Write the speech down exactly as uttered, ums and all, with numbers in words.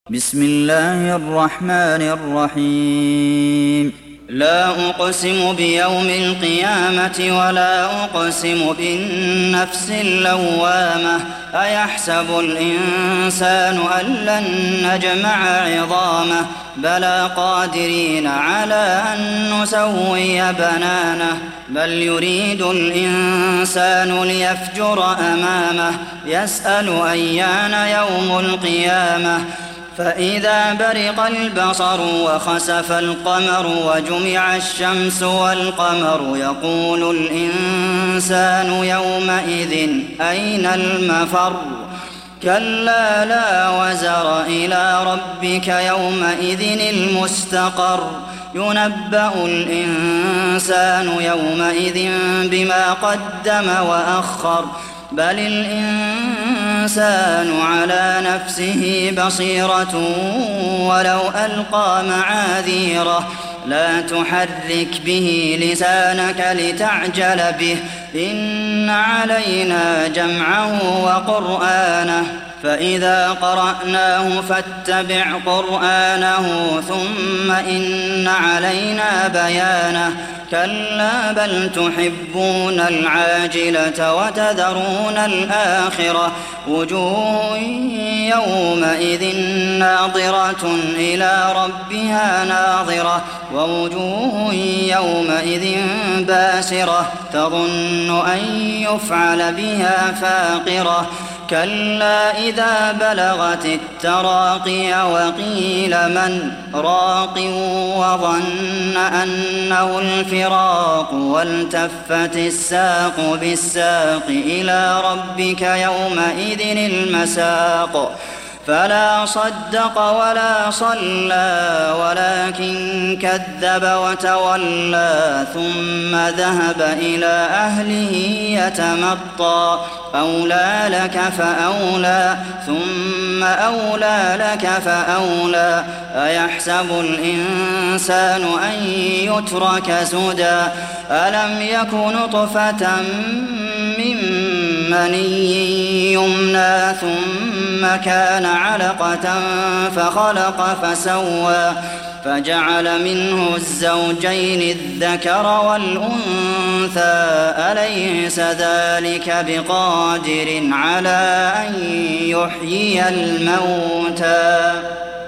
بسم الله الرحمن الرحيم لا أقسم بيوم القيامة ولا أقسم بالنفس اللوامة أيحسب الإنسان أن لن نجمع عظامه بلى قادرين على أن نسوي بنانه بل يريد الإنسان ليفجر أمامه يسأل أيان يوم القيامة فإذا برق البصر وخسف القمر وجمع الشمس والقمر يقول الإنسان يومئذ أين المفر كلا لا وزر إلى ربك يومئذ المستقر ينبأ الإنسان يومئذ بما قدم وأخر بل الإنسان على نفسه بصيرة ولو ألقى معاذيره لا تحرك به لسانك لتعجل به إن علينا جمعه وقرآنه فإذا قرأناه فاتبع قرآنه ثم إن علينا بيانه كلا بل تحبون العاجلة وتذرون الآخرة وجوه يومئذ ناظرة إلى ربها ناظرة ووجوه يومئذ باسرة تظن أن يفعل بها فاقرة كلا إذا بلغت التراقي وقيل من راق وظن أنه الفراق والتفت الساق بالساق إلى ربك يومئذ المساق فلا صدق ولا صلى ولكن كذب وتولى ثم ذهب إلى أهله يتمطى أولى لك فأولى ثم أولى لك فأولى أيحسب الإنسان أن يترك سدى ألم يك نطفة من مني يمنى ثم كان علقة فخلق فسوى فجعل منه الزوجين الذكر والأنثى أليس ذلك بقادر على أن يحيي الموتى